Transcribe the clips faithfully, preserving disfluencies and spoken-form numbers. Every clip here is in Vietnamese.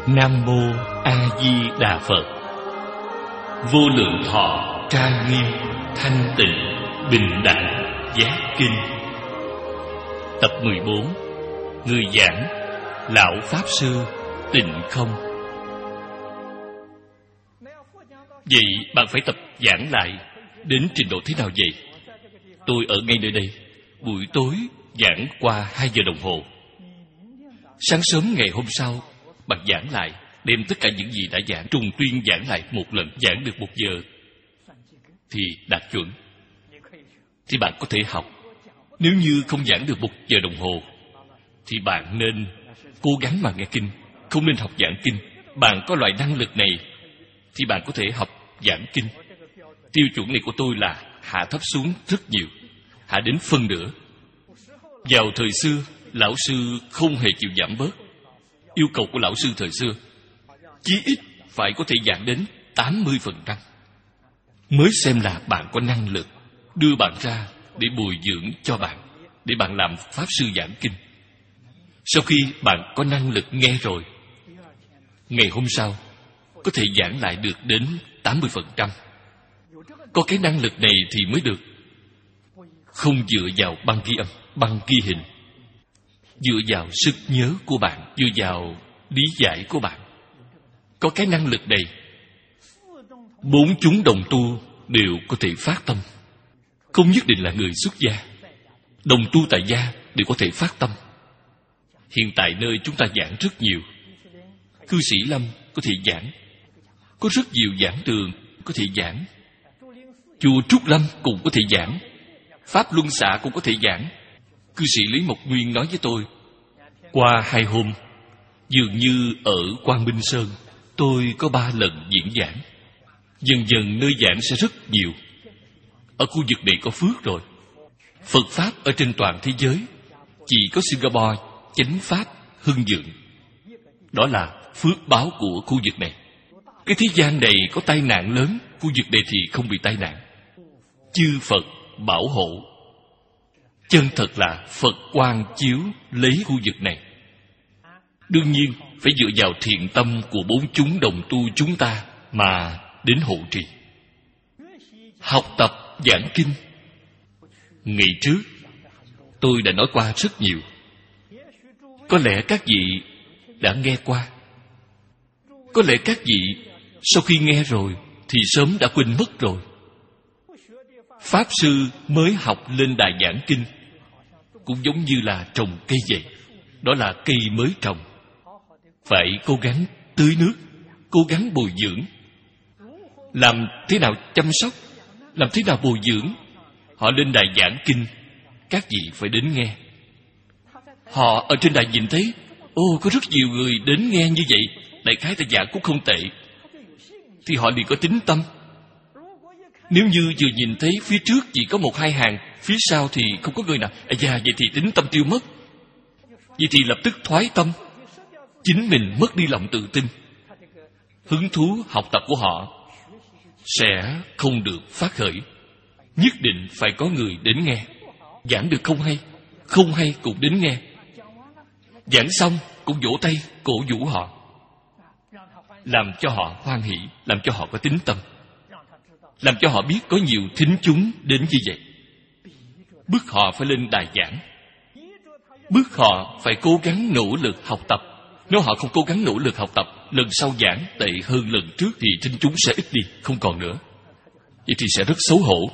Nam Mô A Di Đà Phật. Vô lượng thọ trang nghiêm thanh tịnh bình đẳng giác kinh. Tập mười bốn. Người giảng Lão Pháp Sư Tịnh Không. Vậy bạn phải tập giảng lại đến trình độ thế nào vậy? Tôi ở ngay nơi đây. Buổi tối giảng qua hai giờ đồng hồ. Sáng sớm ngày hôm sau bạn giảng lại, đem tất cả những gì đã giảng trùng tuyên giảng lại một lần, giảng được một giờ thì đạt chuẩn. Thì bạn có thể học. Nếu như không giảng được một giờ đồng hồ thì bạn nên cố gắng mà nghe kinh, không nên học giảng kinh. Bạn có loại năng lực này thì bạn có thể học giảng kinh. Tiêu chuẩn này của tôi là hạ thấp xuống rất nhiều, hạ đến phân nửa. Vào thời xưa, lão sư không hề chịu giảm bớt. Yêu cầu của lão sư thời xưa chí ít phải có thể giảng đến tám mươi phần trăm mới xem là bạn có năng lực, đưa bạn ra để bồi dưỡng cho bạn, để bạn làm pháp sư giảng kinh. Sau khi bạn có năng lực nghe rồi, ngày hôm sau có thể giảng lại được đến tám mươi phần trăm. Có cái năng lực này thì mới được. Không dựa vào băng ghi âm, băng ghi hình, dựa vào sức nhớ của bạn, dựa vào lý giải của bạn. Có cái năng lực này, bốn chúng đồng tu đều có thể phát tâm. Không nhất định là người xuất gia, đồng tu tại gia đều có thể phát tâm. Hiện tại nơi chúng ta giảng rất nhiều. Cư Sĩ Lâm có thể giảng, có rất nhiều giảng đường có thể giảng. Chùa Trúc Lâm cũng có thể giảng, Pháp Luân Xạ cũng có thể giảng. Cư sĩ Lý Mộc Nguyên nói với tôi, qua hai hôm, dường như ở Quang Minh Sơn, tôi có ba lần diễn giảng. Dần dần nơi giảng sẽ rất nhiều. Ở khu vực này có phước rồi. Phật Pháp ở trên toàn thế giới, chỉ có Singapore chánh Pháp hưng vượng. Đó là phước báo của khu vực này. Cái thế gian này có tai nạn lớn, khu vực này thì không bị tai nạn. Chư Phật bảo hộ. Chân thật là Phật quang chiếu lấy khu vực này. Đương nhiên phải dựa vào thiện tâm của bốn chúng đồng tu chúng ta mà đến hộ trì. Học tập giảng kinh, ngày trước tôi đã nói qua rất nhiều. Có lẽ các vị đã nghe qua. Có lẽ các vị sau khi nghe rồi thì sớm đã quên mất rồi. Pháp sư mới học lên đài giảng kinh cũng giống như là trồng cây vậy. Đó là cây mới trồng, phải cố gắng tưới nước, cố gắng bồi dưỡng. Làm thế nào chăm sóc, làm thế nào bồi dưỡng? Họ lên đài giảng kinh, các vị phải đến nghe. Họ ở trên đài nhìn thấy, ô, có rất nhiều người đến nghe như vậy, đại khái ta giảng cũng không tệ, thì họ liền có tín tâm. Nếu như vừa nhìn thấy phía trước chỉ có một hai hàng, phía sau thì không có người nào, à da, vậy thì tín tâm tiêu mất. Vậy thì lập tức thoái tâm, chính mình mất đi lòng tự tin. Hứng thú học tập của họ sẽ không được phát khởi. Nhất định phải có người đến nghe. Giảng được không hay, không hay cũng đến nghe. Giảng xong cũng vỗ tay cổ vũ họ, làm cho họ hoan hỷ, làm cho họ có tín tâm, làm cho họ biết có nhiều thính chúng đến như vậy. Bức họ phải lên đài giảng, bức họ phải cố gắng nỗ lực học tập. Nếu họ không cố gắng nỗ lực học tập, lần sau giảng tệ hơn lần trước thì thính chúng sẽ ít đi, không còn nữa. Vậy thì sẽ rất xấu hổ.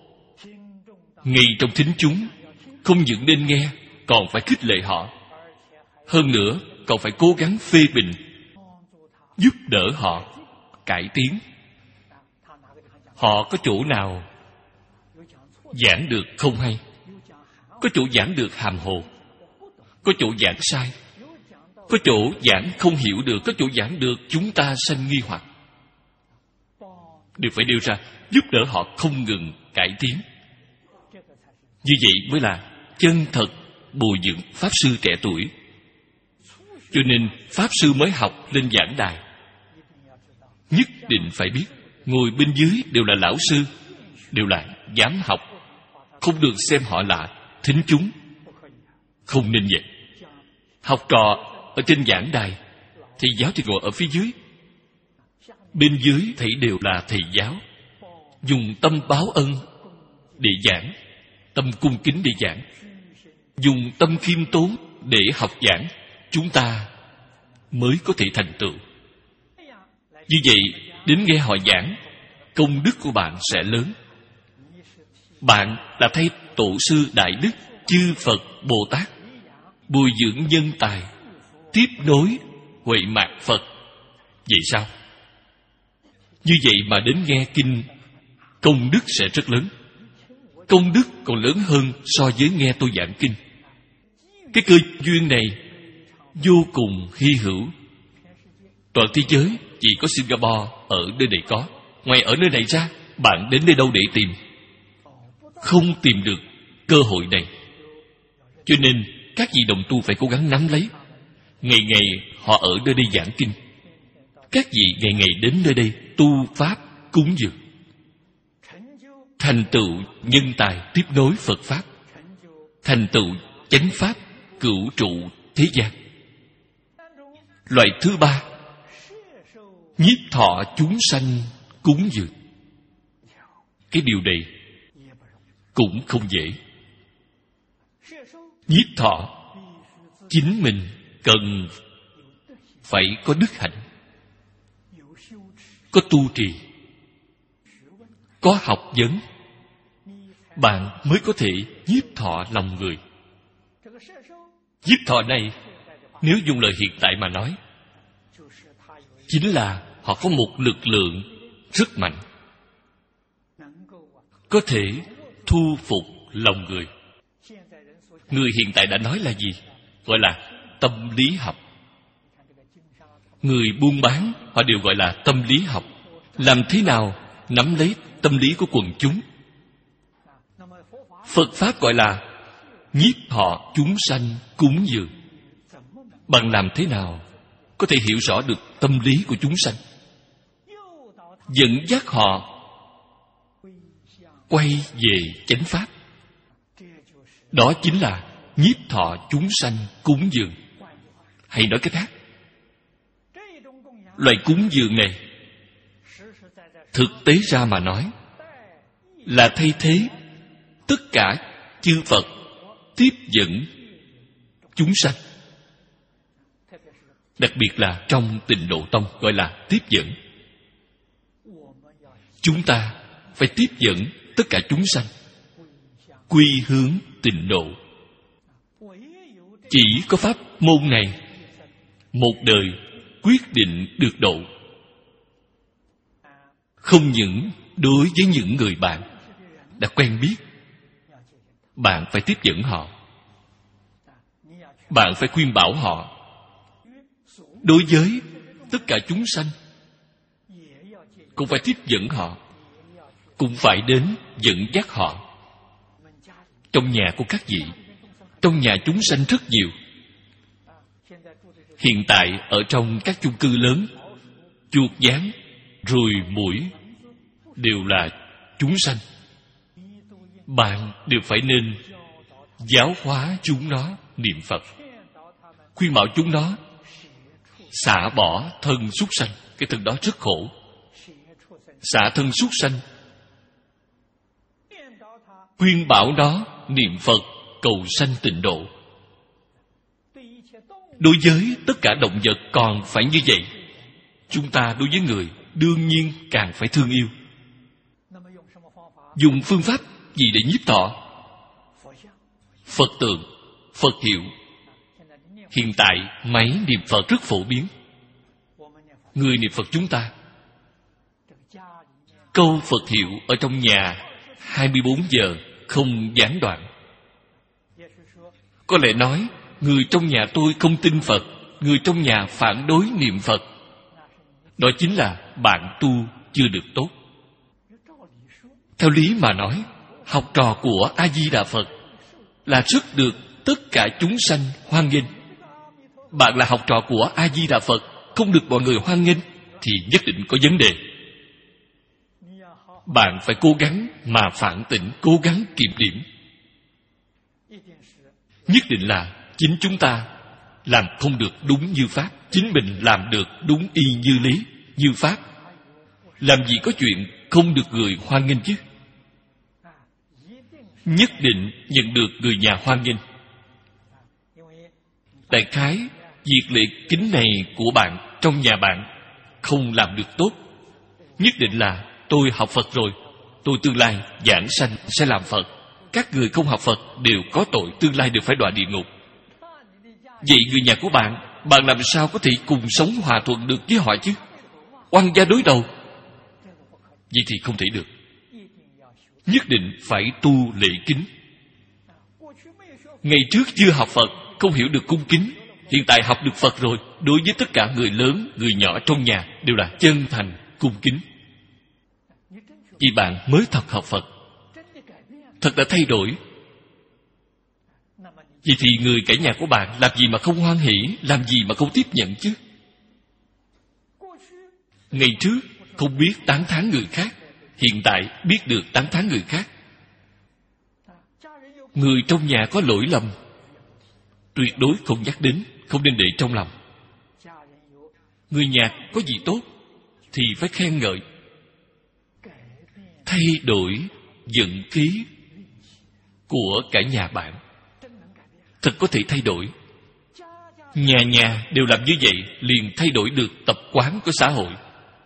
Ngay trong thính chúng, không những nên nghe, còn phải khích lệ họ. Hơn nữa, còn phải cố gắng phê bình, giúp đỡ họ cải tiến. Họ có chỗ nào giảng được không hay, có chỗ giảng được hàm hồ, có chỗ giảng sai, có chỗ giảng không hiểu được, có chỗ giảng được chúng ta sanh nghi hoặc, đều phải đưa ra, giúp đỡ họ không ngừng cải tiến. Như vậy mới là chân thật bồi dưỡng Pháp sư trẻ tuổi. Cho nên Pháp sư mới học lên giảng đài, nhất định phải biết ngồi bên dưới đều là lão sư, đều là dám học, không được xem họ là thính chúng. Không nên vậy. Học trò ở trên giảng đài Thầy giáo thì ngồi ở phía dưới. Bên dưới thầy đều là thầy giáo, dùng tâm báo ân để giảng, tâm cung kính để giảng, dùng tâm khiêm tốn để học giảng, chúng ta mới có thể thành tựu. Như vậy, đến nghe họ giảng, công đức của bạn sẽ lớn. Bạn là thay tổ sư đại đức, chư Phật Bồ Tát bồi dưỡng nhân tài, tiếp nối huệ mạc Phật. Vậy sao? Như vậy mà đến nghe kinh, công đức sẽ rất lớn. Công đức còn lớn hơn so với nghe tôi giảng kinh. Cái cơ duyên này vô cùng hy hữu. Toàn thế giới chỉ có Singapore ở nơi này có. Ngoài ở nơi này ra, bạn đến nơi đâu để tìm? Không tìm được cơ hội này. Cho nên các vị đồng tu phải cố gắng nắm lấy. Ngày ngày họ ở nơi đây giảng kinh, các vị ngày ngày đến nơi đây tu pháp cúng dường, thành tựu nhân tài tiếp nối Phật pháp, thành tựu chánh pháp cửu trụ thế gian. Loại thứ ba, nhiếp thọ chúng sanh cúng dường. Cái điều này cũng không dễ. Nhiếp thọ, chính mình cần phải có đức hạnh, có tu trì, có học vấn, bạn mới có thể nhiếp thọ lòng người. Nhiếp thọ này, nếu dùng lời hiện tại mà nói, chính là họ có một lực lượng rất mạnh, có thể thu phục lòng người. Người hiện tại đã nói là gì? Gọi là tâm lý học. Người buôn bán, họ đều gọi là tâm lý học. Làm thế nào nắm lấy tâm lý của quần chúng? Phật Pháp gọi là nhiếp thọ chúng sanh cúng dường. Bạn làm thế nào có thể hiểu rõ được tâm lý của chúng sanh, dẫn dắt họ quay về chánh pháp? Đó chính là nhiếp thọ chúng sanh cúng dường. Hay nói cách khác, loại cúng dường này thực tế ra mà nói là thay thế tất cả chư Phật tiếp dẫn chúng sanh. Đặc biệt là trong Tịnh Độ Tông gọi là tiếp dẫn. Chúng ta phải tiếp dẫn tất cả chúng sanh quy hướng tịnh độ. Chỉ có pháp môn này, một đời quyết định được độ. Không những đối với những người bạn đã quen biết, bạn phải tiếp dẫn họ, bạn phải khuyên bảo họ. Đối với tất cả chúng sanh cũng phải tiếp dẫn họ, cũng phải đến dẫn dắt họ. Trong nhà của các vị, trong nhà chúng sanh rất nhiều. Hiện tại ở trong các chung cư lớn, chuột gián, ruồi muỗi đều là chúng sanh. Bạn đều phải nên giáo hóa chúng nó niệm Phật, khuyên bảo chúng nó xả bỏ thân súc sanh. Cái thân đó rất khổ. Xả thân súc sanh, khuyên bảo nó niệm Phật cầu sanh tịnh độ. Đối với tất cả động vật còn phải như vậy, chúng ta đối với người đương nhiên càng phải thương yêu. Dùng phương pháp gì để nhiếp thọ? Phật tượng, Phật hiệu. Hiện tại máy niệm Phật rất phổ biến. Người niệm Phật chúng ta, câu Phật hiệu ở trong nhà hai mươi bốn giờ không gián đoạn. Có lẽ nói, người trong nhà tôi không tin Phật, người trong nhà phản đối niệm Phật. Đó chính là bạn tu chưa được tốt. Theo lý mà nói, học trò của A-di-đà Phật là rất được tất cả chúng sanh hoan nghênh. Bạn là học trò của A-di-đà Phật, không được mọi người hoan nghênh thì nhất định có vấn đề. Bạn phải cố gắng mà phản tỉnh, cố gắng kiểm điểm. Nhất định là chính chúng ta làm không được đúng như pháp, chính mình làm được đúng y như lý, như pháp. Làm gì có chuyện không được người hoan nghênh chứ? Nhất định nhận được người nhà hoan nghênh. Đại khái, việc lễ kính này của bạn trong nhà bạn không làm được tốt, nhất định là tôi học Phật rồi, tôi tương lai giảng sanh sẽ làm Phật. Các người không học Phật đều có tội, tương lai đều phải đọa địa ngục. Vậy người nhà của bạn, bạn làm sao có thể cùng sống hòa thuận được với họ chứ? Oan gia đối đầu. Vậy thì không thể được. Nhất định phải tu lễ kính. Ngày trước chưa học Phật, không hiểu được cung kính. Hiện tại học được Phật rồi, đối với tất cả người lớn, người nhỏ trong nhà đều là chân thành, cung kính. Vì bạn mới thật học Phật, thật đã thay đổi. Vậy thì người cả nhà của bạn làm gì mà không hoan hỷ, làm gì mà không tiếp nhận chứ? Ngày trước không biết tán thán người khác, hiện tại biết được tán thán người khác. Người trong nhà có lỗi lầm, tuyệt đối không nhắc đến, không nên để trong lòng. Người nhà có gì tốt thì phải khen ngợi. Thay đổi vận khí của cả nhà bạn, thật có thể thay đổi. Nhà nhà đều làm như vậy, liền thay đổi được tập quán của xã hội.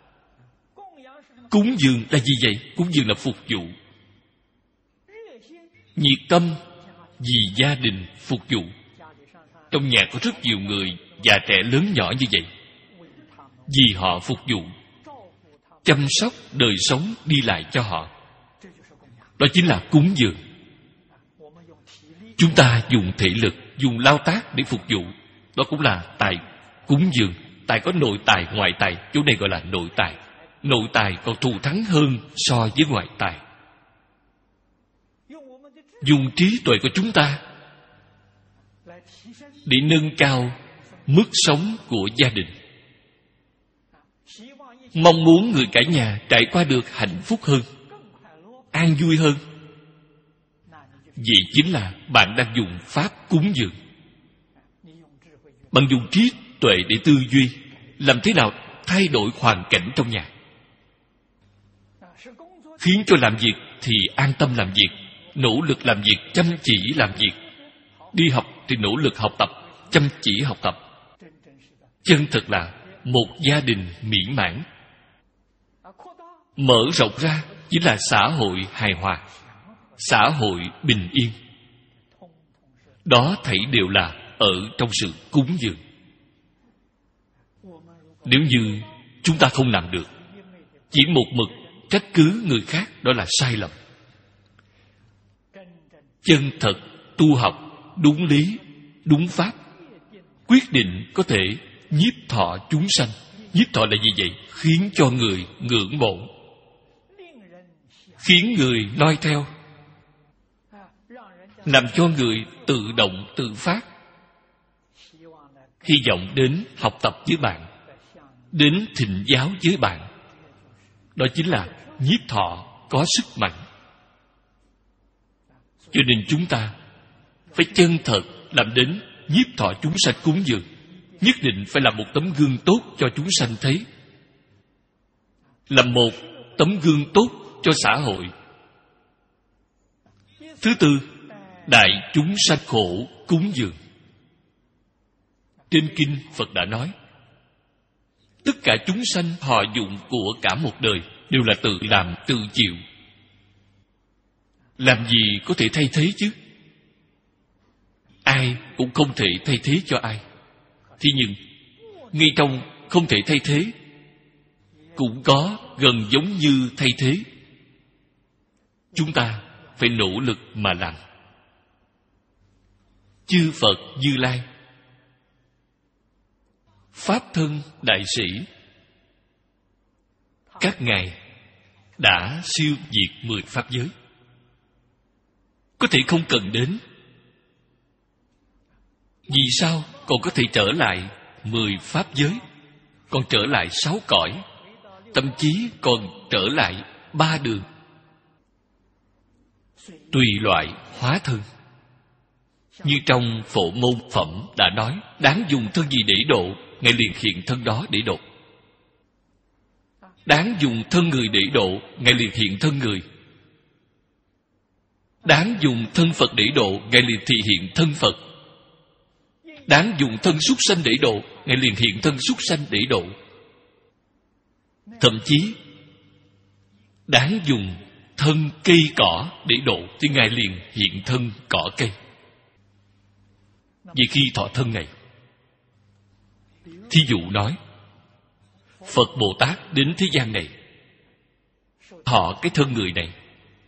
Cúng dường là gì vậy? Cúng dường là phục vụ. Nhiệt tâm vì gia đình phục vụ. Trong nhà có rất nhiều người già trẻ lớn nhỏ như vậy, vì họ phục vụ, chăm sóc đời sống đi lại cho họ. Đó chính là cúng dường. Chúng ta dùng thể lực, dùng lao tác để phục vụ, đó cũng là tài cúng dường. Tài có nội tài, ngoại tài. Chỗ này gọi là nội tài. Nội tài còn thù thắng hơn so với ngoại tài. Dùng trí tuệ của chúng ta để nâng cao mức sống của gia đình, mong muốn người cả nhà trải qua được hạnh phúc hơn, an vui hơn. Vậy chính là bạn đang dùng pháp cúng dường. Bạn dùng trí tuệ để tư duy, làm thế nào thay đổi hoàn cảnh trong nhà, khiến cho làm việc thì an tâm làm việc, nỗ lực làm việc, chăm chỉ làm việc. Đi học thì nỗ lực học tập, chăm chỉ học tập. Chân thật là một gia đình mỹ mãn. Mở rộng ra chính là xã hội hài hòa, xã hội bình yên. Đó thảy đều là ở trong sự cúng dường. Nếu như chúng ta không làm được, chỉ một mực trách cứ người khác, đó là sai lầm. Chân thật tu học đúng lý, đúng pháp, quyết định có thể nhiếp thọ chúng sanh. Nhiếp thọ là gì vậy? Khiến cho người ngưỡng mộ, khiến người noi theo, làm cho người tự động tự phát, hy vọng đến học tập với bạn, đến thịnh giáo với bạn. Đó chính là nhiếp thọ có sức mạnh. Cho nên chúng ta phải chân thật làm đến nhiếp thọ chúng sanh cúng dường. Nhất định phải là một tấm gương tốt cho chúng sanh thấy, là một tấm gương tốt cho xã hội. Thứ tư, đại chúng sanh khổ cúng dường. Trên kinh Phật đã nói, tất cả chúng sanh họ dụng của cả một đời đều là tự làm tự chịu. Làm gì có thể thay thế chứ? Ai cũng không thể thay thế cho ai. Thế nhưng ngay trong không thể thay thế cũng có gần giống như thay thế. Chúng ta phải nỗ lực mà làm. Chư Phật Như Lai, Pháp thân đại sĩ, các ngài đã siêu diệt mười pháp giới. Có thể không cần đến. Vì sao còn có thể trở lại mười pháp giới, còn trở lại sáu cõi, thậm chí còn trở lại ba đường? Tùy loại hóa thân. Như trong Phổ Môn Phẩm đã nói, đáng dùng thân gì để độ, Ngài liền hiện thân đó để độ. Đáng dùng thân người để độ, Ngài liền hiện thân người. Đáng dùng thân Phật để độ, Ngài liền thị hiện thân Phật. Đáng dùng thân súc sanh để độ, Ngài liền hiện thân súc sanh để độ. Thậm chí đáng dùng thân cây cỏ để độ, thì Ngài liền hiện thân cỏ cây. Vì khi thọ thân này, thí dụ nói, Phật Bồ Tát đến thế gian này, thọ cái thân người này,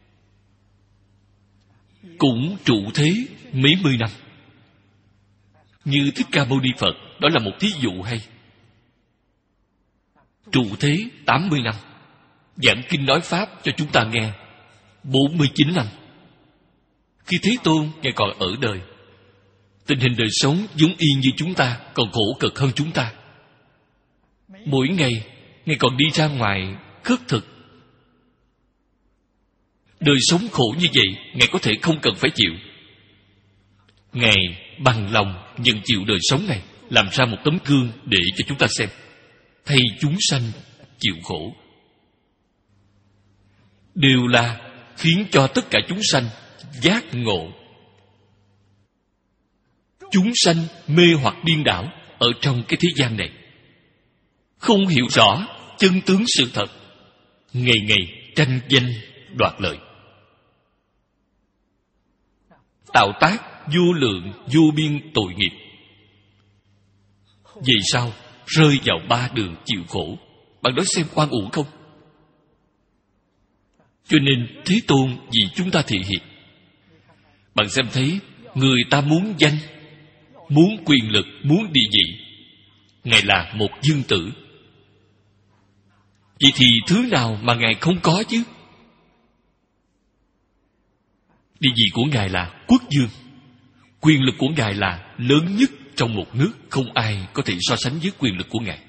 cũng trụ thế mấy mươi năm. Như Thích Ca Mâu Ni Phật, đó là một thí dụ hay. Trụ thế tám mươi năm, giảng kinh nói Pháp cho chúng ta nghe bốn mươi chín năm. Khi Thế Tôn Ngài còn ở đời, tình hình đời sống giống y như chúng ta, còn khổ cực hơn chúng ta. Mỗi ngày Ngài còn đi ra ngoài khất thực. Đời sống khổ như vậy, Ngài có thể không cần phải chịu. Ngài bằng lòng nhận chịu đời sống này, làm ra một tấm gương để cho chúng ta xem, thay chúng sanh chịu khổ, đều là khiến cho tất cả chúng sanh giác ngộ. Chúng sanh mê hoặc điên đảo ở trong cái thế gian này, không hiểu rõ chân tướng sự thật, ngày ngày tranh danh đoạt lợi, tạo tác vô lượng vô biên tội nghiệp. Vì sao rơi vào ba đường chịu khổ? Bạn nói xem oan uổng không? Cho nên Thế Tôn vì chúng ta thị hiện. Bạn xem thấy, người ta muốn danh, muốn quyền lực, muốn địa vị, Ngài là một dương tử. Vậy thì thứ nào mà Ngài không có chứ? Địa vị của Ngài là quốc dương, quyền lực của Ngài là lớn nhất trong một nước, không ai có thể so sánh với quyền lực của Ngài.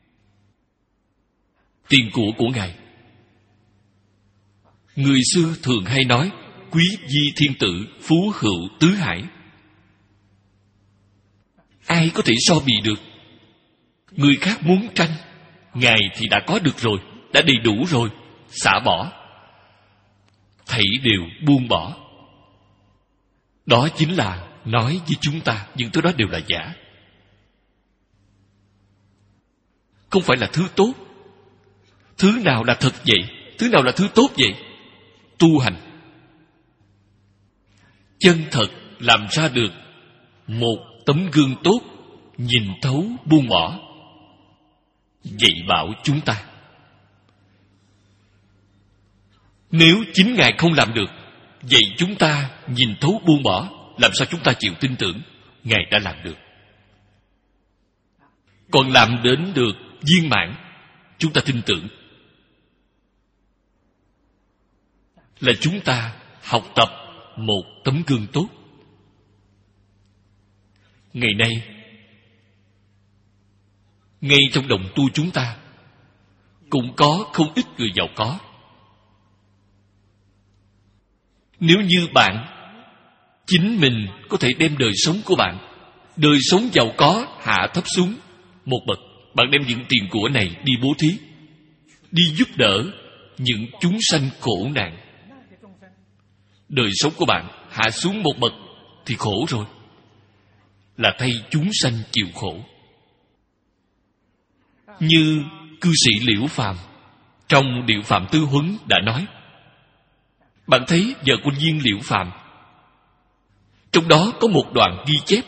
Tiền của của Ngài, người xưa thường hay nói quý di thiên tử, phú hữu tứ hải. Ai có thể so bì được? Người khác muốn tranh, Ngài thì đã có được rồi, đã đầy đủ rồi, xả bỏ, thảy đều buông bỏ. Đó chính là nói với chúng ta những thứ đó đều là giả, không phải là thứ tốt. Thứ nào là thật vậy? Thứ nào là thứ tốt vậy? Tu hành chân thật làm ra được một tấm gương tốt, nhìn thấu buông bỏ, dạy bảo chúng ta. Nếu chính Ngài không làm được, vậy chúng ta nhìn thấu buông bỏ, làm sao chúng ta chịu tin tưởng Ngài đã làm được? Còn làm đến được viên mãn, chúng ta tin tưởng là chúng ta học tập một tấm gương tốt. Ngày nay, ngay trong đồng tu chúng ta cũng có không ít người giàu có. Nếu như bạn chính mình có thể đem đời sống của bạn, đời sống giàu có hạ thấp xuống một bậc, bạn đem những tiền của này đi bố thí, đi giúp đỡ những chúng sanh khổ nạn, đời sống của bạn hạ xuống một bậc thì khổ rồi, là thay chúng sanh chịu khổ. Như cư sĩ Liễu Phàm trong Điệu Phạm Tư Huấn đã nói, bạn thấy vợ của viên Liễu Phàm, trong đó có một đoạn ghi chép,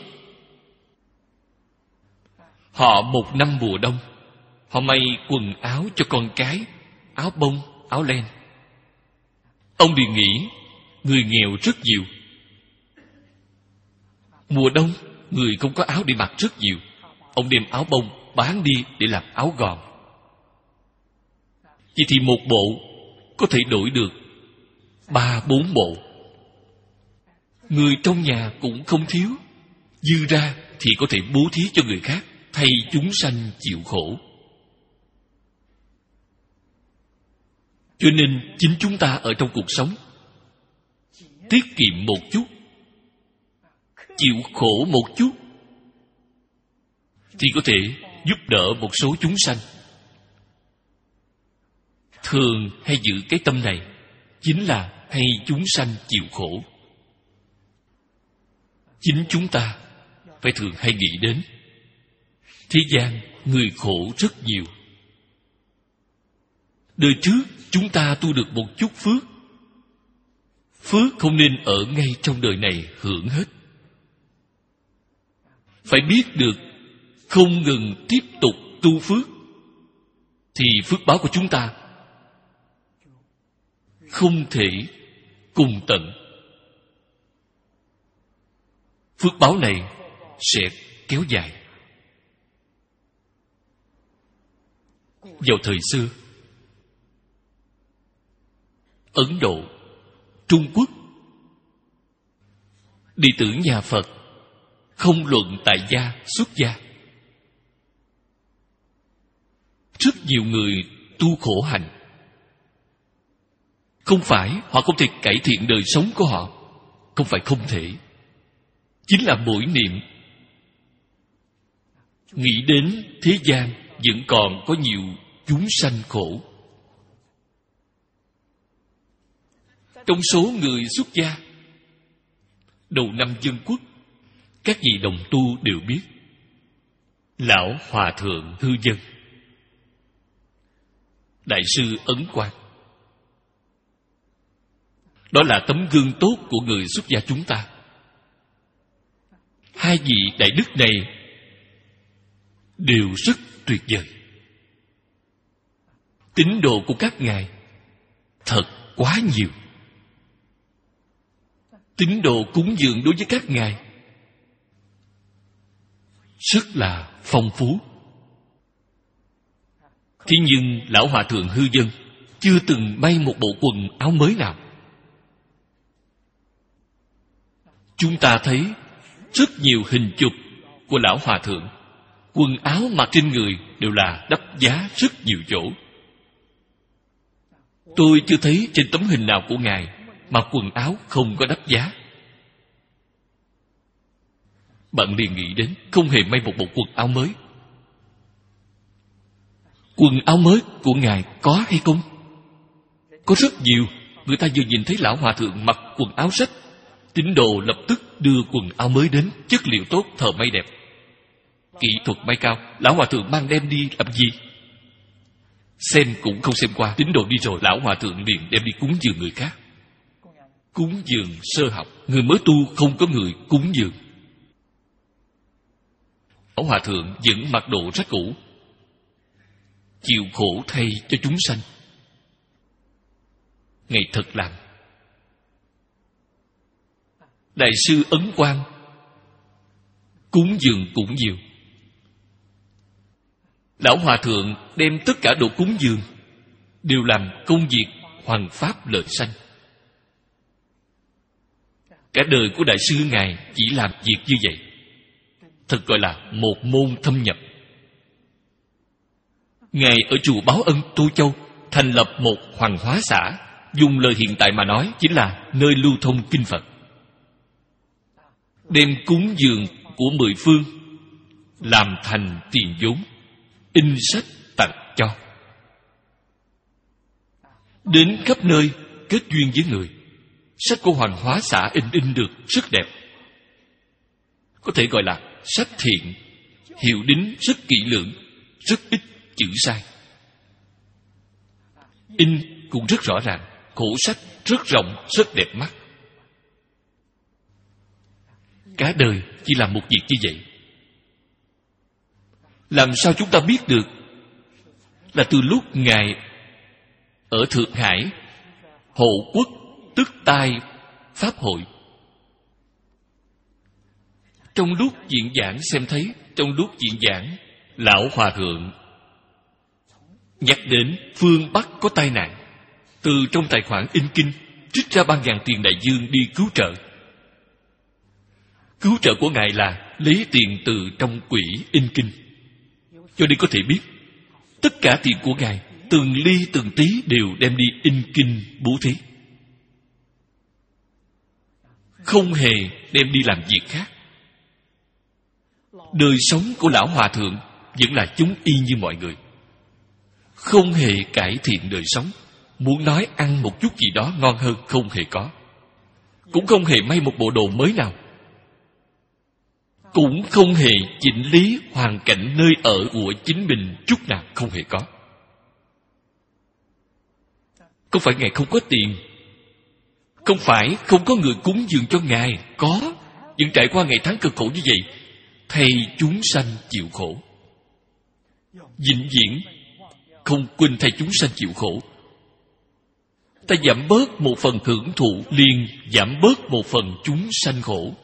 họ một năm mùa đông, họ may quần áo cho con cái, áo bông, áo len. Ông liền nghĩ người nghèo rất nhiều, mùa đông người không có áo để mặc rất nhiều, ông đem áo bông bán đi để làm áo gòn. Vậy thì một bộ có thể đổi được ba bốn bộ. Người trong nhà cũng không thiếu, dư ra thì có thể bố thí cho người khác, thay chúng sanh chịu khổ. Cho nên chính chúng ta ở trong cuộc sống tiết kiệm một chút, chịu khổ một chút thì có thể giúp đỡ một số chúng sanh. Thường hay giữ cái tâm này, chính là hay chúng sanh chịu khổ. Chính chúng ta phải thường hay nghĩ đến thế gian người khổ rất nhiều. Đời trước chúng ta tu được một chút phước. Phước không nên ở ngay trong đời này hưởng hết. Phải biết được không ngừng tiếp tục tu phước thì phước báo của chúng ta không thể cùng tận. Phước báo này sẽ kéo dài. Vào thời xưa, Ấn Độ, Trung Quốc, đệ tử nhà Phật không luận tại gia, xuất gia. Rất nhiều người tu khổ hạnh. Không phải họ không thể cải thiện đời sống của họ, không phải không thể. Chính là mỗi niệm nghĩ đến thế gian vẫn còn có nhiều chúng sanh khổ. Trong số người xuất gia đầu năm Dân Quốc, các vị đồng tu đều biết Lão Hòa Thượng Hư Dân, Đại sư Ấn Quang. Đó là tấm gương tốt của người xuất gia chúng ta. Hai vị đại đức này đều rất tuyệt vời. Tín đồ của các ngài thật quá nhiều. Tín đồ cúng dường đối với các ngài rất là phong phú. Thế nhưng Lão Hòa Thượng Hư Dân chưa từng may một bộ quần áo mới nào. Chúng ta thấy rất nhiều hình chụp của Lão Hòa Thượng, quần áo mặc trên người đều là đắp giá rất nhiều chỗ. Tôi chưa thấy trên tấm hình nào của ngài mà quần áo không có đắp giá. Bạn liền nghĩ đến không hề may một bộ quần áo mới. Quần áo mới của ngài có hay không? Có rất nhiều. Người ta vừa nhìn thấy Lão Hòa Thượng mặc quần áo rách, tín đồ lập tức đưa quần áo mới đến, chất liệu tốt, thợ may đẹp, kỹ thuật may cao. Lão Hòa Thượng mang đem đi làm gì? Xem cũng không xem qua, tín đồ đi rồi, Lão Hòa Thượng liền đem đi cúng dường người khác. Cúng dường sơ học, người mới tu không có người cúng dường. Lão Hòa Thượng vẫn mặc đồ rách cũ, chịu khổ thay cho chúng sanh. Ngài thật làm. Đại sư Ấn Quang cúng dường cũng nhiều. Lão Hòa Thượng đem tất cả đồ cúng dường đều làm công việc hoằng pháp lợi sanh. Cả đời của đại sư ngài chỉ làm việc như vậy, thật gọi là một môn thâm nhập. Ngài ở chùa Báo Ân, Tô Châu thành lập một hoàng hóa xã, dùng lời hiện tại mà nói chính là nơi lưu thông kinh Phật. Đem cúng dường của mười phương làm thành tiền vốn, in sách tặng cho. Đến khắp nơi kết duyên với người. Sách của hoàng hóa xã in in được rất đẹp, có thể gọi là sách thiện, hiệu đính rất kỹ lưỡng, rất ít chữ sai. In cũng rất rõ ràng, khổ sách rất rộng, rất đẹp mắt. Cả đời chỉ làm một việc như vậy. Làm sao chúng ta biết được? Là từ lúc ngài ở Thượng Hải hộ quốc tức tai pháp hội, trong lúc diễn giảng xem thấy, trong lúc diễn giảng Lão Hòa Thượng nhắc đến phương Bắc có tai nạn, từ trong tài khoản in kinh trích ra ba ngàn tiền đại dương đi cứu trợ. Cứu trợ của ngài là lấy tiền từ trong quỹ in kinh. Cho nên có thể biết tất cả tiền của ngài từng ly từng tí đều đem đi in kinh bố thí, không hề đem đi làm việc khác. Đời sống của lão hòa thượng vẫn là chúng y như mọi người, không hề cải thiện đời sống. Muốn nói ăn một chút gì đó ngon hơn không hề có, cũng không hề may một bộ đồ mới nào, cũng không hề chỉnh lý hoàn cảnh nơi ở của chính mình chút nào, không hề có. Không phải Ngài không có tiền, không phải không có người cúng dường cho Ngài, có, vẫn trải qua ngày tháng cực khổ như vậy, thay chúng sanh chịu khổ. Vĩnh viễn không quên thay chúng sanh chịu khổ. Ta giảm bớt một phần hưởng thụ, liền giảm bớt một phần chúng sanh khổ.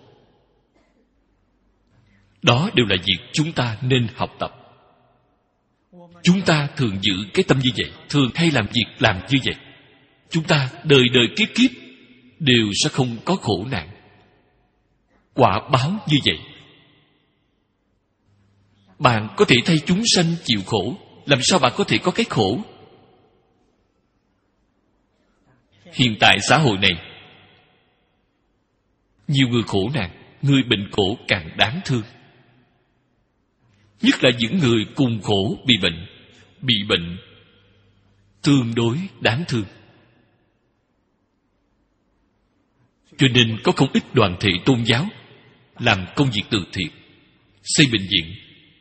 Đó đều là việc chúng ta nên học tập. Chúng ta thường giữ cái tâm như vậy, thường hay làm việc làm như vậy, chúng ta đời đời kiếp kiếp đều sẽ không có khổ nạn. Quả báo như vậy. Bạn có thể thay chúng sanh chịu khổ, làm sao bạn có thể có cái khổ? Hiện tại xã hội này, nhiều người khổ nạn, người bệnh khổ càng đáng thương. Nhất là những người cùng khổ bị bệnh, bị bệnh tương đối đáng thương. Cho nên có không ít đoàn thể tôn giáo làm công việc từ thiện, xây bệnh viện,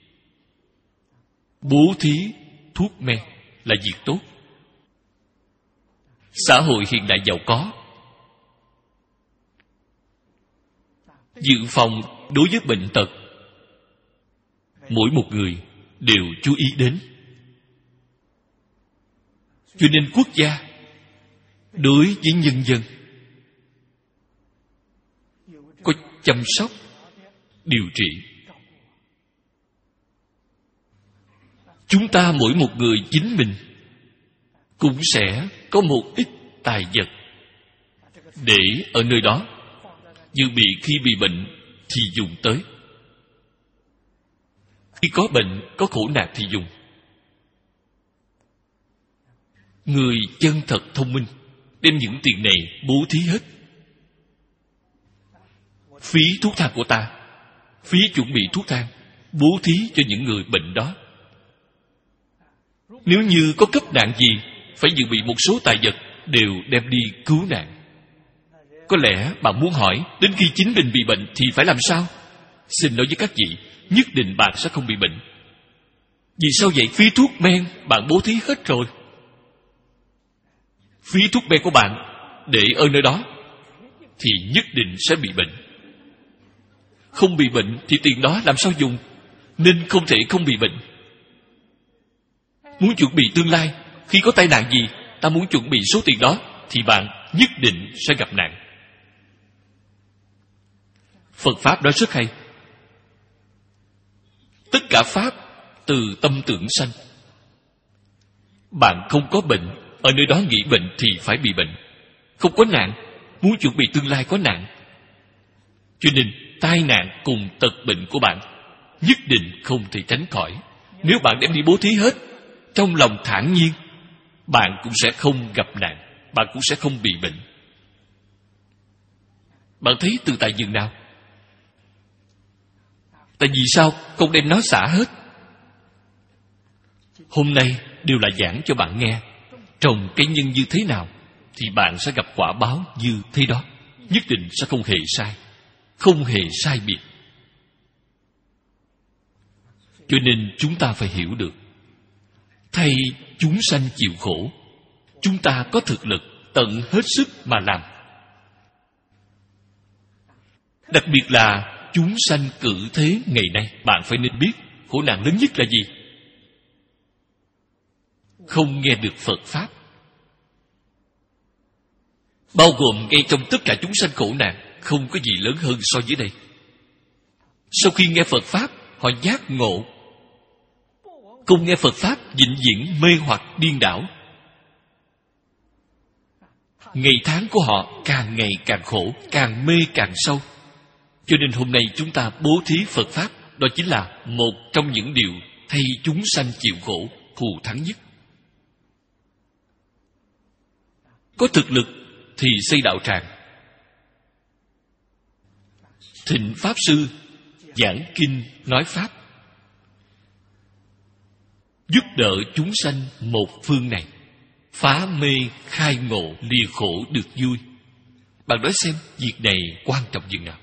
bố thí thuốc men là việc tốt. Xã hội hiện đại giàu có, dự phòng đối với bệnh tật, mỗi một người đều chú ý đến. Cho nên quốc gia đối với nhân dân có chăm sóc, điều trị. Chúng ta mỗi một người chính mình cũng sẽ có một ít tài vật để ở nơi đó, dự bị khi bị bệnh thì dùng tới, khi có bệnh, có khổ nạn thì dùng. Người chân thật thông minh đem những tiền này bố thí hết. Phí thuốc thang của ta, phí chuẩn bị thuốc thang, bố thí cho những người bệnh đó. Nếu như có cấp nạn gì, phải dự bị một số tài vật, đều đem đi cứu nạn. Có lẽ bạn muốn hỏi, đến khi chính mình bị bệnh thì phải làm sao? Xin nói với các vị, nhất định bạn sẽ không bị bệnh. Vì sao vậy? Phí thuốc men bạn bố thí hết rồi. Phí thuốc men của bạn để ở nơi đó thì nhất định sẽ bị bệnh. Không bị bệnh thì tiền đó làm sao dùng? Nên không thể không bị bệnh. Muốn chuẩn bị tương lai, khi có tai nạn gì, ta muốn chuẩn bị số tiền đó, thì bạn nhất định sẽ gặp nạn. Phật Pháp đó rất hay. Tất cả Pháp từ tâm tưởng sanh. Bạn không có bệnh, ở nơi đó nghĩ bệnh thì phải bị bệnh. Không có nạn, muốn chuẩn bị tương lai có nạn. Cho nên tai nạn cùng tật bệnh của bạn nhất định không thể tránh khỏi. Nếu bạn đem đi bố thí hết, trong lòng thản nhiên, bạn cũng sẽ không gặp nạn, bạn cũng sẽ không bị bệnh. Bạn thấy từ tại dường nào? Tại vì sao không đem nó xả hết? Hôm nay đều là giảng cho bạn nghe, trồng cây nhân như thế nào thì bạn sẽ gặp quả báo như thế đó. Nhất định sẽ không hề sai, không hề sai biệt. Cho nên chúng ta phải hiểu được, thay chúng sanh chịu khổ, chúng ta có thực lực tận hết sức mà làm. Đặc biệt là chúng sanh cử thế ngày nay, bạn phải nên biết khổ nạn lớn nhất là gì? Không nghe được Phật Pháp. Bao gồm ngay trong tất cả chúng sanh khổ nạn, không có gì lớn hơn so với đây. Sau khi nghe Phật Pháp, họ giác ngộ. Không nghe Phật Pháp, vĩnh viễn mê hoặc điên đảo. Ngày tháng của họ càng ngày càng khổ, càng mê càng sâu. Cho nên hôm nay chúng ta bố thí Phật Pháp, đó chính là một trong những điều thay chúng sanh chịu khổ thù thắng nhất. Có thực lực thì xây đạo tràng, thịnh Pháp Sư, giảng kinh nói pháp, giúp đỡ chúng sanh một phương này phá mê khai ngộ, lìa khổ được vui. Bạn nói xem việc này quan trọng dường nào.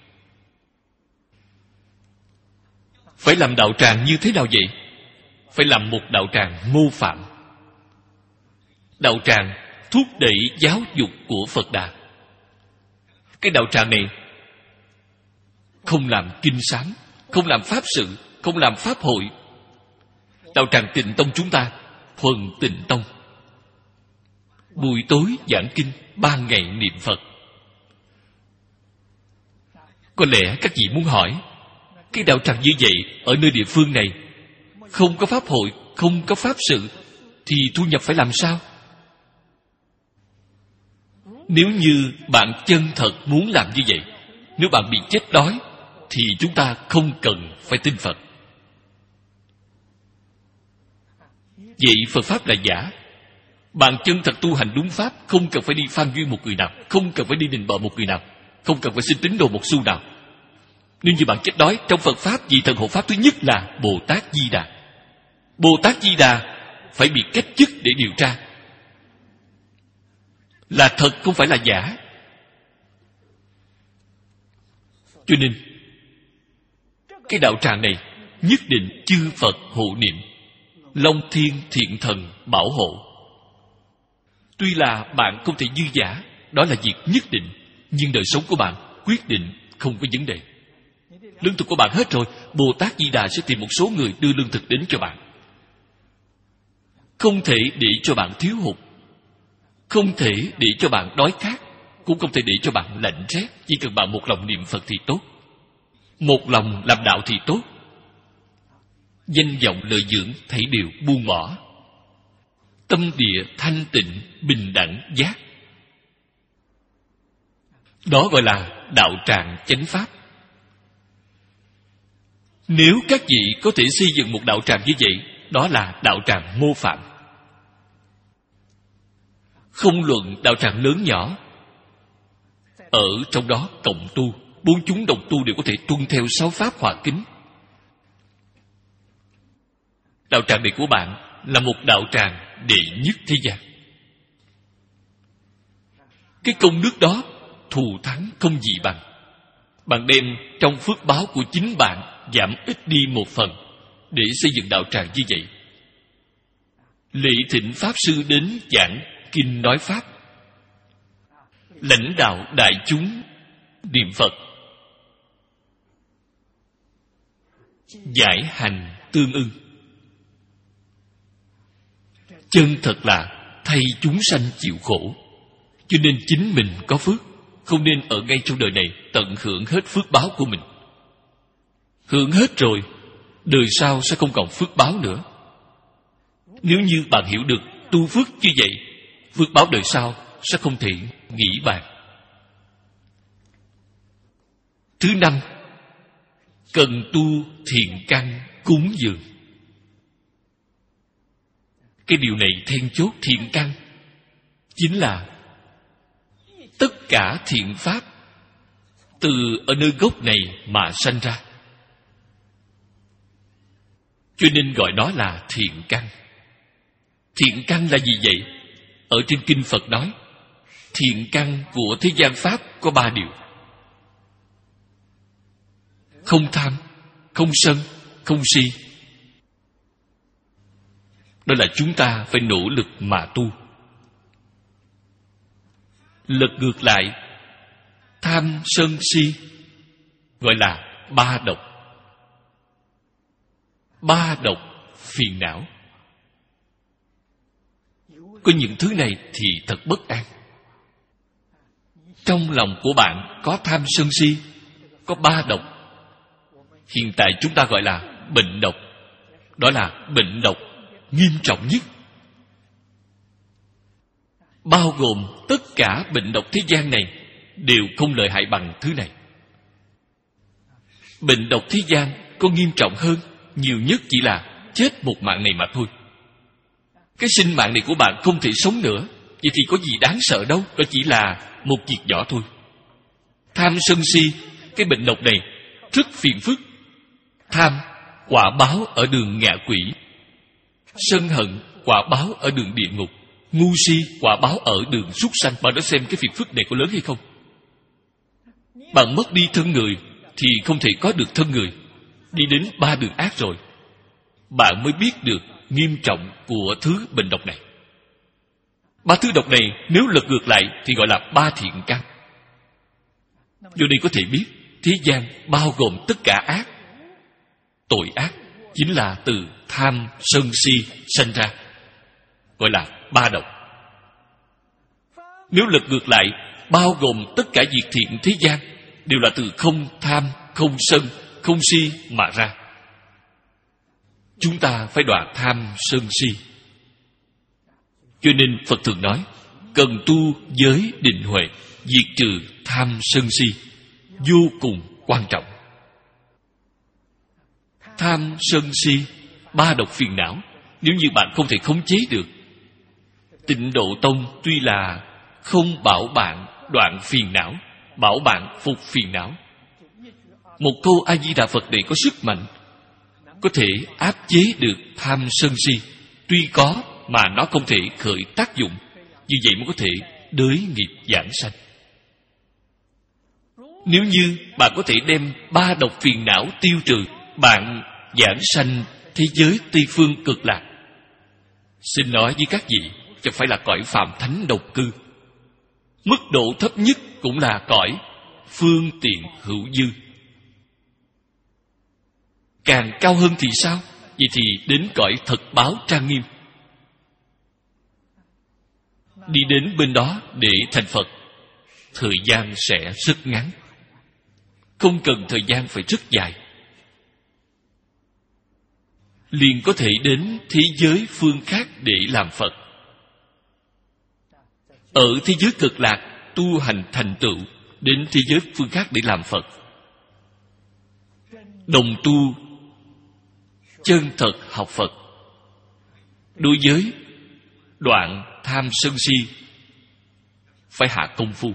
Phải làm đạo tràng như thế nào vậy? Phải làm một đạo tràng mô phạm. Đạo tràng thúc đẩy giáo dục của Phật Đà. Cái đạo tràng này không làm kinh sám, không làm pháp sự, không làm pháp hội. Đạo tràng Tịnh Tông chúng ta thuần Tịnh Tông. Buổi tối giảng kinh, ban ngày niệm Phật. Có lẽ các vị muốn hỏi, cái đạo tràng như vậy ở nơi địa phương này không có pháp hội, không có pháp sự, thì thu nhập phải làm sao? Nếu như bạn chân thật muốn làm như vậy, nếu bạn bị chết đói, thì chúng ta không cần phải tin Phật. Vậy Phật Pháp là giả. Bạn chân thật tu hành đúng Pháp, không cần phải đi phan duyên một người nào, không cần phải đi nịnh bợ một người nào, không cần phải xin tín đồ một xu nào. Nếu như bạn chết đói, trong Phật Pháp, vị thần hộ Pháp thứ nhất là Bồ Tát Di Đà. Bồ Tát Di Đà phải bị cách chức để điều tra. Là thật, không phải là giả. Cho nên cái đạo tràng này nhất định chư Phật hộ niệm, Long Thiên Thiện Thần bảo hộ. Tuy là bạn không thể dư giả, đó là việc nhất định, nhưng đời sống của bạn quyết định không có vấn đề. Lương thực của bạn hết rồi, Bồ Tát Di Đà sẽ tìm một số người đưa lương thực đến cho bạn. Không thể để cho bạn thiếu hụt, không thể để cho bạn đói khát, cũng không thể để cho bạn lạnh rét. Chỉ cần bạn một lòng niệm Phật thì tốt, một lòng làm đạo thì tốt. Danh vọng lợi dưỡng thảy đều buông bỏ. Tâm địa thanh tịnh, bình đẳng giác. Đó gọi là đạo tràng chánh pháp. Nếu các vị có thể xây dựng một đạo tràng như vậy, đó là đạo tràng mô phạm. Không luận đạo tràng lớn nhỏ, ở trong đó cộng tu, bốn chúng đồng tu đều có thể tuân theo sáu pháp hòa kính. Đạo tràng này của bạn là một đạo tràng đệ nhất thế gian. Cái công đức đó thù thắng không gì bằng. Bạn đem trong phước báo của chính bạn giảm ít đi một phần để xây dựng đạo tràng như vậy. Lễ thỉnh Pháp Sư đến giảng kinh nói Pháp, lãnh đạo đại chúng niệm Phật, giải hành tương ưng. Chân thật là thay chúng sanh chịu khổ. Cho nên chính mình có phước, không nên ở ngay trong đời này tận hưởng hết phước báo của mình. Hưởng hết rồi, đời sau sẽ không còn phước báo nữa. Nếu như bạn hiểu được tu phước như vậy, phước báo đời sau sẽ không thể nghĩ bàn. Thứ năm, cần tu thiện căn cúng dường. Cái điều này then chốt. Thiện căn chính là tất cả thiện pháp từ ở nơi gốc này mà sanh ra, cho nên gọi đó là thiện căn. Thiện căn là gì vậy? Ở trên kinh Phật nói, thiện căn của thế gian pháp có ba điều: không tham, không sân, không si. Đó là chúng ta phải nỗ lực mà tu. Lật ngược lại, tham sân si gọi là ba độc. Ba độc phiền não. Có những thứ này thì thật bất an. Trong lòng của bạn có tham sân si, có ba độc. Hiện tại chúng ta gọi là bệnh độc. Đó là bệnh độc nghiêm trọng nhất, bao gồm tất cả bệnh độc thế gian này đều không lợi hại bằng thứ này. Bệnh độc thế gian có nghiêm trọng hơn, nhiều nhất chỉ là chết một mạng này mà thôi. Cái sinh mạng này của bạn không thể sống nữa, vậy thì có gì đáng sợ đâu, đó chỉ là một việc nhỏ thôi. Tham sân si, cái bệnh độc này rất phiền phức, Tham, quả báo ở đường ngạ quỷ. Sân hận, quả báo ở đường địa ngục. Ngu si, quả báo ở đường súc sanh. Bạn đã xem cái phiền phức này có lớn hay không? Bạn mất đi thân người thì không thể có được thân người. Đi đến ba đường ác rồi, bạn mới biết được nghiêm trọng của thứ bệnh độc này. Ba thứ độc này nếu lật ngược lại thì gọi là ba thiện căn. Do đây có thể biết thế gian bao gồm tất cả ác. Tội ác chính là từ tham sân si sanh ra, gọi là ba độc. Nếu lật ngược lại, bao gồm tất cả việc thiện thế gian đều là từ không tham, không sân, không si mà ra. Chúng ta phải đoạn tham sân si. Cho nên Phật thường nói cần tu giới định huệ, diệt trừ tham sân si, vô cùng quan trọng. Tham sân si, ba độc phiền não, nếu như bạn không thể khống chế được, Tịnh Độ Tông tuy là không bảo bạn đoạn phiền não, bảo bạn phục phiền não. Một câu A Di Đà Phật này có sức mạnh, có thể áp chế được tham sân si. Tuy có mà nó không thể khởi tác dụng, như vậy mới có thể đới nghiệp giảng sanh. Nếu như bạn có thể đem ba độc phiền não tiêu trừ, bạn giảng sanh thế giới Tây Phương Cực Lạc. Xin nói với các vị, chẳng phải là cõi phàm thánh độc cư. Mức độ thấp nhất cũng là cõi phương tiện hữu dư. Càng cao hơn thì sao? Vậy thì đến cõi thật báo trang nghiêm. Đi đến bên đó để thành Phật, thời gian sẽ rất ngắn, không cần thời gian phải rất dài, liền có thể đến thế giới phương khác để làm Phật. Ở thế giới Cực Lạc tu hành thành tựu, đến thế giới phương khác để làm Phật. Đồng tu chân thật học Phật. Đối với đoạn tham sân si phải hạ công phu.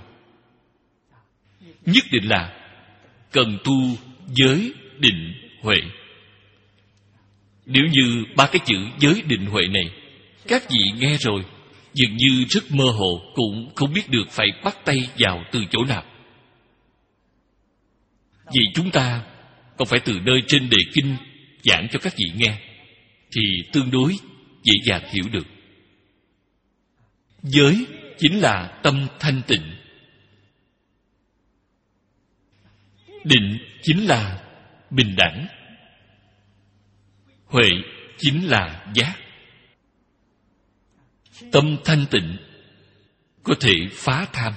Nhất định là cần tu giới định huệ. Nếu như ba cái chữ giới định huệ này các vị nghe rồi, dường như rất mơ hồ, cũng không biết được phải bắt tay vào từ chỗ nào. Vì chúng ta còn phải từ nơi trên đề kinh giảng cho các vị nghe, thì tương đối dễ dàng hiểu được. Giới chính là tâm thanh tịnh, định chính là bình đẳng, huệ chính là giác. Tâm thanh tịnh có thể phá tham,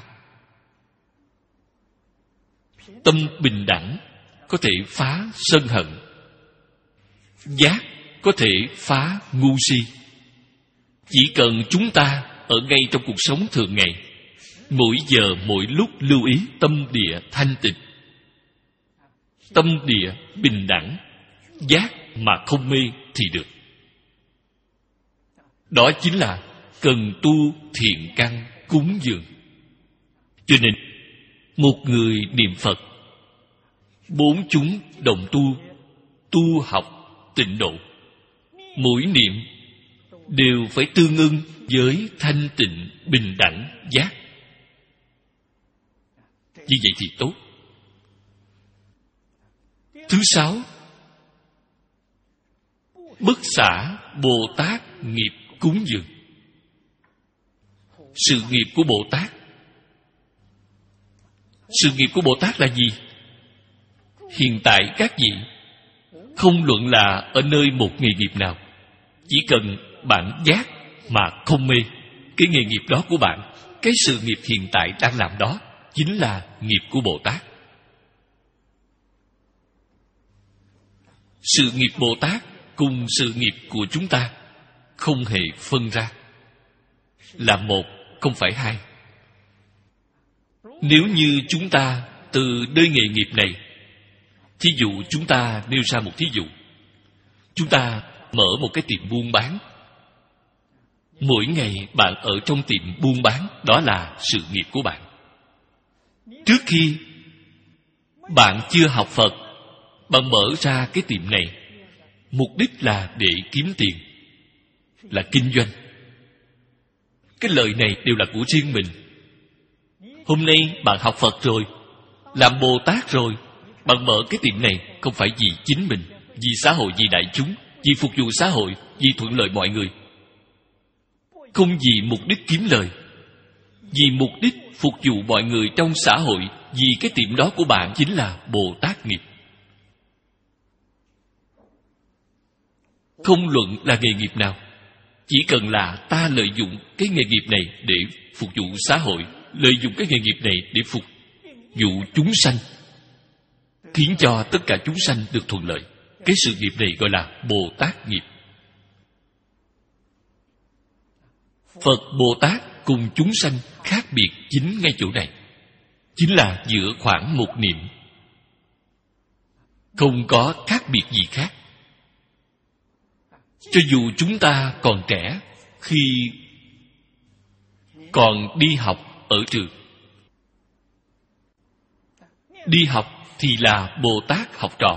tâm bình đẳng có thể phá sân hận, giác có thể phá ngu si. Chỉ cần chúng ta ở ngay trong cuộc sống thường ngày, mỗi giờ mỗi lúc lưu ý tâm địa thanh tịnh, tâm địa bình đẳng, giác mà không mê thì được. Đó chính là cần tu thiện căn cúng dường. Cho nên một người niệm Phật, bốn chúng đồng tu, tu học tịnh độ, mỗi niệm đều phải tương ưng với thanh tịnh bình đẳng giác. Như vậy thì tốt. Thứ sáu, bất xả Bồ Tát nghiệp cúng dường. Sự nghiệp của Bồ Tát, sự nghiệp của Bồ Tát là gì? Hiện tại các vị, không luận là ở nơi một nghề nghiệp nào, chỉ cần bạn giác mà không mê, cái nghề nghiệp đó của bạn, cái sự nghiệp hiện tại đang làm đó chính là nghiệp của Bồ Tát. Sự nghiệp Bồ Tát cùng sự nghiệp của chúng ta không hề phân ra, là một, không phải hai. Nếu như chúng ta từ nơi nghề nghiệp này, thí dụ chúng ta nêu ra một thí dụ, chúng ta mở một cái tiệm buôn bán. Mỗi ngày bạn ở trong tiệm buôn bán, đó là sự nghiệp của bạn. Trước khi bạn chưa học Phật, bạn mở ra cái tiệm này, mục đích là để kiếm tiền, là kinh doanh. Cái lợi này đều là của riêng mình. Hôm nay bạn học Phật rồi, làm Bồ Tát rồi, bạn mở cái tiệm này không phải vì chính mình, vì xã hội, vì đại chúng, vì phục vụ xã hội, vì thuận lợi mọi người. Không vì mục đích kiếm lời, vì mục đích phục vụ mọi người trong xã hội, vì cái tiệm đó của bạn chính là Bồ Tát nghiệp. Không luận là nghề nghiệp nào, chỉ cần là ta lợi dụng cái nghề nghiệp này để phục vụ xã hội, lợi dụng cái nghề nghiệp này để phục vụ chúng sanh, khiến cho tất cả chúng sanh được thuận lợi, cái sự nghiệp này gọi là Bồ Tát nghiệp. Phật Bồ Tát cùng chúng sanh khác biệt chính ngay chỗ này, chính là giữa khoảng một niệm, không có khác biệt gì khác. Cho dù chúng ta còn trẻ, khi còn đi học ở trường, đi học thì là Bồ Tát học trò.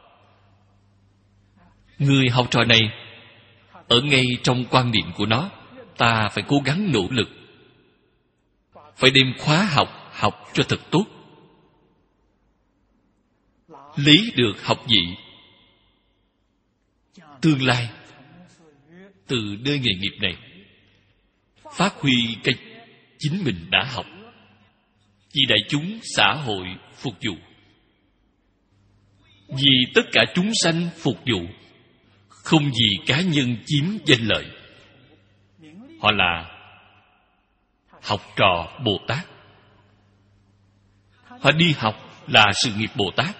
Người học trò này, ở ngay trong quan niệm của nó, ta phải cố gắng nỗ lực, phải đem khóa học học cho thật tốt, lấy được học vị, tương lai từ nơi nghề nghiệp này phát huy cái chính mình đã học, vì đại chúng xã hội phục vụ, vì tất cả chúng sanh phục vụ, không vì cá nhân chiếm danh lợi. Họ là học trò Bồ Tát. Họ đi học là sự nghiệp Bồ Tát.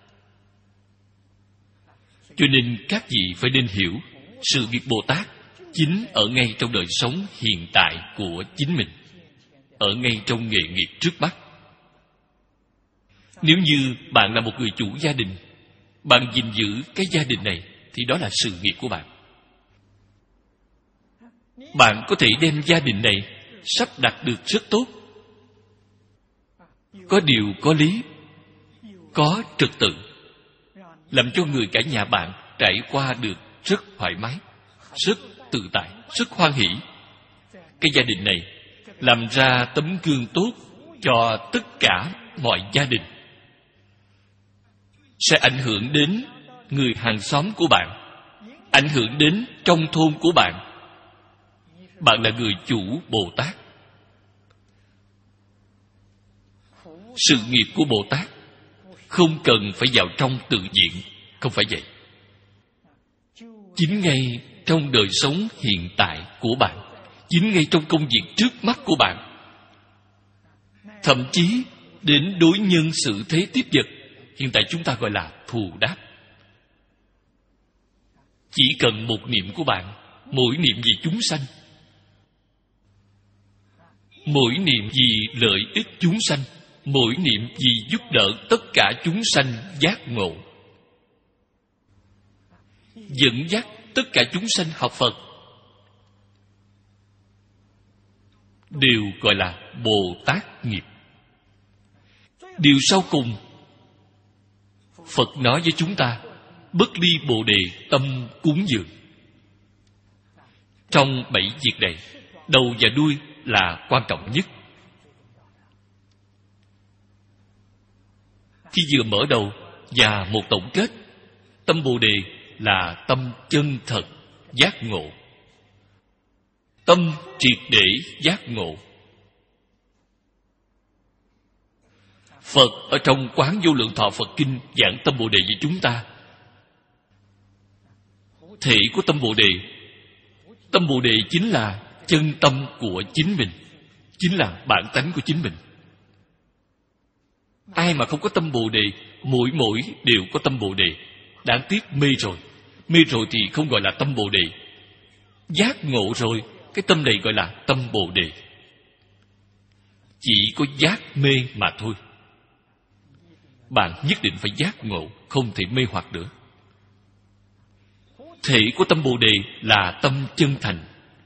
Cho nên các vị phải nên hiểu, sự nghiệp Bồ Tát chính ở ngay trong đời sống hiện tại của chính mình, ở ngay trong nghề nghiệp trước mắt. Nếu như bạn là một người chủ gia đình, bạn gìn giữ cái gia đình này, thì đó là sự nghiệp của bạn. Bạn có thể đem gia đình này sắp đặt được rất tốt, có điều có lý, có trật tự, làm cho người cả nhà bạn trải qua được rất thoải mái, rất tự tại, rất hoan hỷ. Cái gia đình này làm ra tấm gương tốt cho tất cả mọi gia đình, sẽ ảnh hưởng đến người hàng xóm của bạn, ảnh hưởng đến trong thôn của bạn. Bạn là người chủ Bồ Tát. Sự nghiệp của Bồ Tát không cần phải vào trong tự viện, không phải vậy. Chính ngay trong đời sống hiện tại của bạn, chính ngay trong công việc trước mắt của bạn, thậm chí đến đối nhân xử thế tiếp vật, hiện tại chúng ta gọi là thù đáp. Chỉ cần một niệm của bạn, mỗi niệm vì chúng sanh, mỗi niệm vì lợi ích chúng sanh, mỗi niệm vì giúp đỡ tất cả chúng sanh giác ngộ, dẫn dắt tất cả chúng sanh học Phật, đều gọi là Bồ Tát nghiệp. Điều sau cùng, Phật nói với chúng ta, bất ly Bồ Đề tâm cúng dường. Trong bảy việc này, đầu và đuôi là quan trọng nhất. Khi vừa mở đầu và một tổng kết, tâm Bồ Đề là tâm chân thật giác ngộ, tâm triệt để giác ngộ. Phật ở trong Quán Vô Lượng Thọ Phật Kinh giảng tâm Bồ Đề với chúng ta. Thể của tâm Bồ Đề, tâm Bồ Đề chính là chân tâm của chính mình, chính là bản tánh của chính mình. Ai mà không có tâm Bồ Đề, mỗi mỗi đều có tâm Bồ Đề, đáng tiếc mê rồi. Mê rồi thì không gọi là tâm Bồ Đề. Giác ngộ rồi, cái tâm này gọi là tâm Bồ Đề. Chỉ có giác mê mà thôi. Bạn nhất định phải giác ngộ, không thể mê hoặc nữa. Thể của tâm Bồ Đề là tâm chân thành.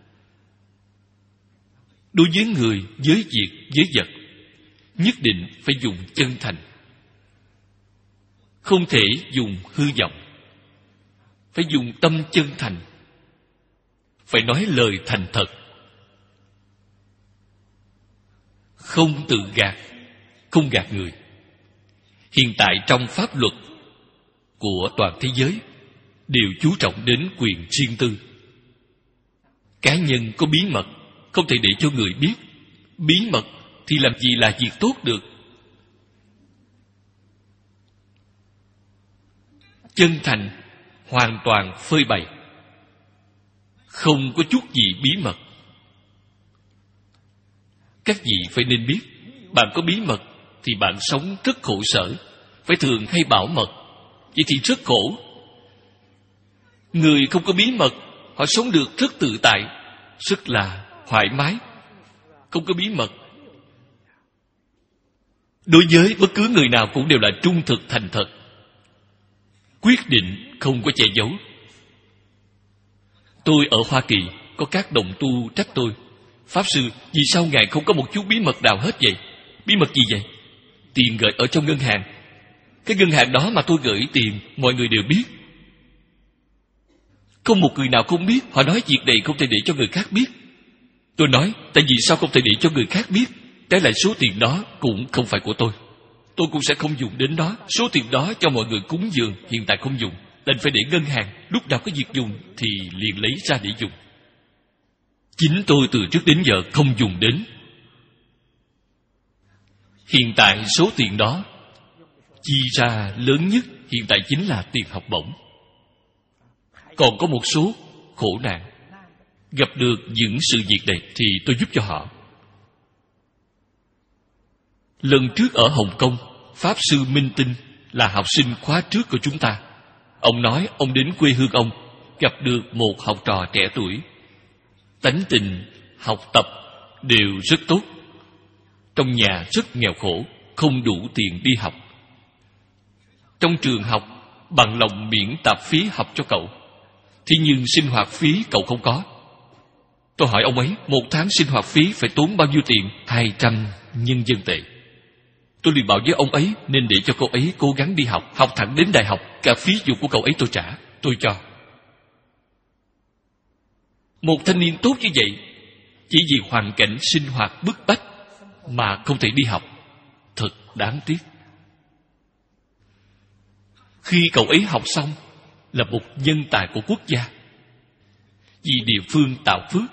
Đối với người, với việc, với vật, nhất định phải dùng chân thành. Không thể dùng hư vọng, phải dùng tâm chân thành, phải nói lời thành thật, không tự gạt, không gạt người. Hiện tại trong pháp luật của toàn thế giới đều chú trọng đến quyền riêng tư. Cá nhân có bí mật không thể để cho người biết. Bí mật thì làm gì là việc tốt được. Chân thành hoàn toàn phơi bày, không có chút gì bí mật. Các vị phải nên biết, bạn có bí mật thì bạn sống rất khổ sở, phải thường hay bảo mật, vậy thì rất khổ. Người không có bí mật, họ sống được rất tự tại, rất là thoải mái. Không có bí mật, đối với bất cứ người nào cũng đều là trung thực thành thật, quyết định không có che giấu. Tôi ở Hoa Kỳ có các đồng tu trách tôi: Pháp sư, vì sao ngài không có một chút bí mật nào hết vậy? Bí mật gì vậy? Tiền gửi ở trong ngân hàng, cái ngân hàng đó mà tôi gửi tiền mọi người đều biết, không một người nào không biết. Họ nói việc này không thể để cho người khác biết. Tôi nói, tại vì sao không thể để cho người khác biết? Trái lại số tiền đó cũng không phải của tôi, tôi cũng sẽ không dùng đến đó. Số tiền đó cho mọi người cúng dường, hiện tại không dùng, nên phải để ngân hàng, lúc nào có việc dùng thì liền lấy ra để dùng. Chính tôi từ trước đến giờ không dùng đến. Hiện tại số tiền đó chi ra lớn nhất hiện tại chính là tiền học bổng. Còn có một số khổ nạn, gặp được những sự việc này thì tôi giúp cho họ. Lần trước ở Hồng Kông, Pháp sư Minh Tinh là học sinh khóa trước của chúng ta. Ông nói ông đến quê hương ông, gặp được một học trò trẻ tuổi, tánh tình, học tập đều rất tốt. Trong nhà rất nghèo khổ, không đủ tiền đi học. Trong trường học bằng lòng miễn tạp phí học cho cậu, thế nhưng sinh hoạt phí cậu không có. Tôi hỏi ông ấy, một tháng sinh hoạt phí phải tốn bao nhiêu tiền? Hai trăm nhân dân tệ. Tôi liền bảo với ông ấy nên để cho cậu ấy cố gắng đi học, học thẳng đến đại học, cả phí dụng của cậu ấy tôi trả, tôi cho. Một thanh niên tốt như vậy, chỉ vì hoàn cảnh sinh hoạt bức bách mà không thể đi học, thật đáng tiếc. Khi cậu ấy học xong là một nhân tài của quốc gia, vì địa phương tạo phước.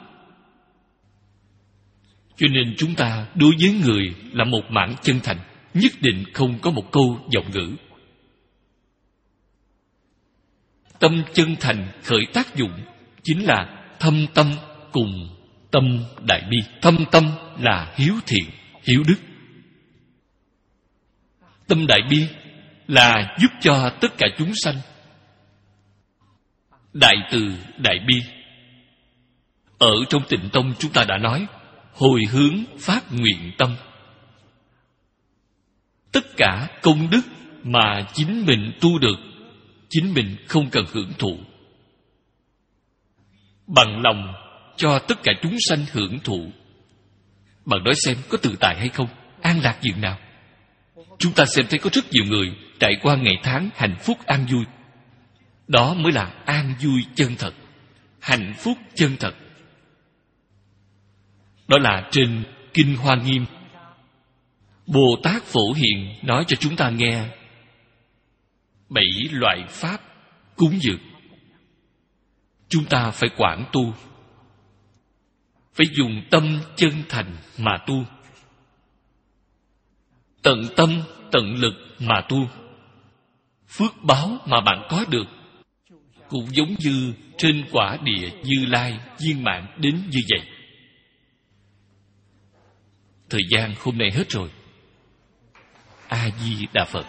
Cho nên chúng ta đối với người là một mảng chân thành, nhất định không có một câu vọng ngữ. Tâm chân thành khởi tác dụng chính là thâm tâm cùng tâm đại bi. Thâm tâm là hiếu thiện, hiếu đức. Tâm đại bi là giúp cho tất cả chúng sanh. Đại từ đại bi. Ở trong Tịnh Tông chúng ta đã nói hồi hướng phát nguyện tâm. Tất cả công đức mà chính mình tu được, chính mình không cần hưởng thụ, bằng lòng cho tất cả chúng sanh hưởng thụ. Bạn nói xem có tự tại hay không? An lạc dường nào? Chúng ta xem thấy có rất nhiều người trải qua ngày tháng hạnh phúc an vui. Đó mới là an vui chân thật, hạnh phúc chân thật. Đó là trên Kinh Hoa Nghiêm, Bồ Tát Phổ Hiền nói cho chúng ta nghe bảy loại pháp cúng dường. Chúng ta phải quảng tu, phải dùng tâm chân thành mà tu, tận tâm tận lực mà tu. Phước báo mà bạn có được cũng giống như trên quả địa Như Lai viên mãn đến như vậy. Thời gian hôm nay hết rồi. A Di Đà Phật.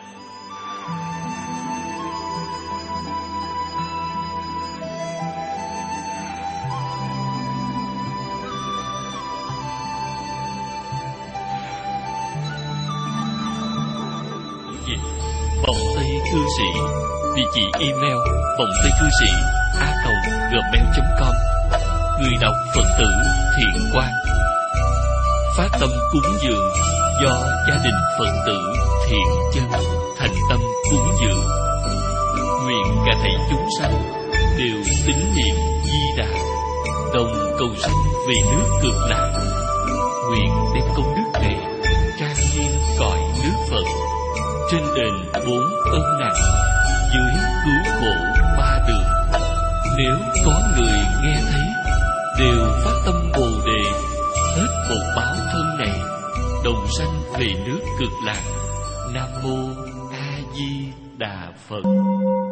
Vòng Tây Cư Sĩ. Địa chỉ email vòng tây cư sĩ a còng gmail chấm com. Người đọc Phật tử Thiện Quang. Phát tâm cúng dường do gia đình Phật tử Thiện Chân thành tâm cúng cúng dường. Nguyện cả thảy chúng sanh đều tín niệm Di Đà, đồng cầu sanh về nước Cực Lạc. Nguyện đem công đức này trang nghiêm cõi nước Phật, trên đền bốn ân nặng, dưới cứu khổ ba đường. Nếu có người nghe thấy, đều phát tâm Bồ Đề, hết một báo thân này, đồng sanh về nước Cực Lạc. Nam mô A Di Đà Phật.